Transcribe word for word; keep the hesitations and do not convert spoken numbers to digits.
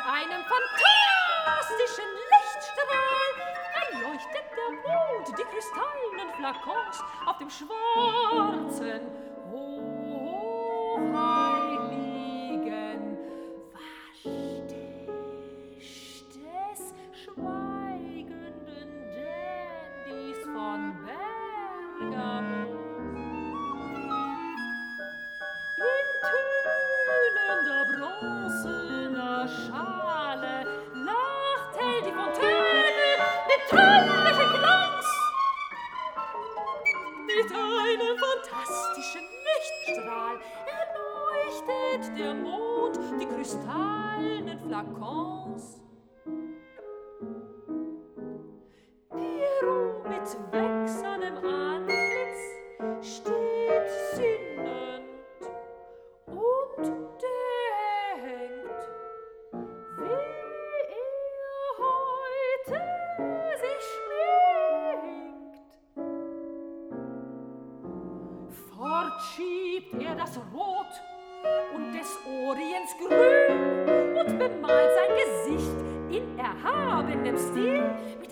einem fantastischen Lichtstrahl erleuchtet der Mond die kristallenen Flakons auf dem schwarzen hochheiligen Waschtisch des schweigenden Dandys von Bergamo. In tönender bronzener Schale lacht hell die Fontäne mit traulichem Glanz. Mit einem fantastischen Lichtstrahl erleuchtet der Mond die kristallenen Flakons. Pierrot mit wächsernem Antlitz steht sinnend und denkt, wie er heute sich schminkt. Fort schiebt er das Rot und des Orients Grün und bemalt sein Gesicht in erhabenem Stil mit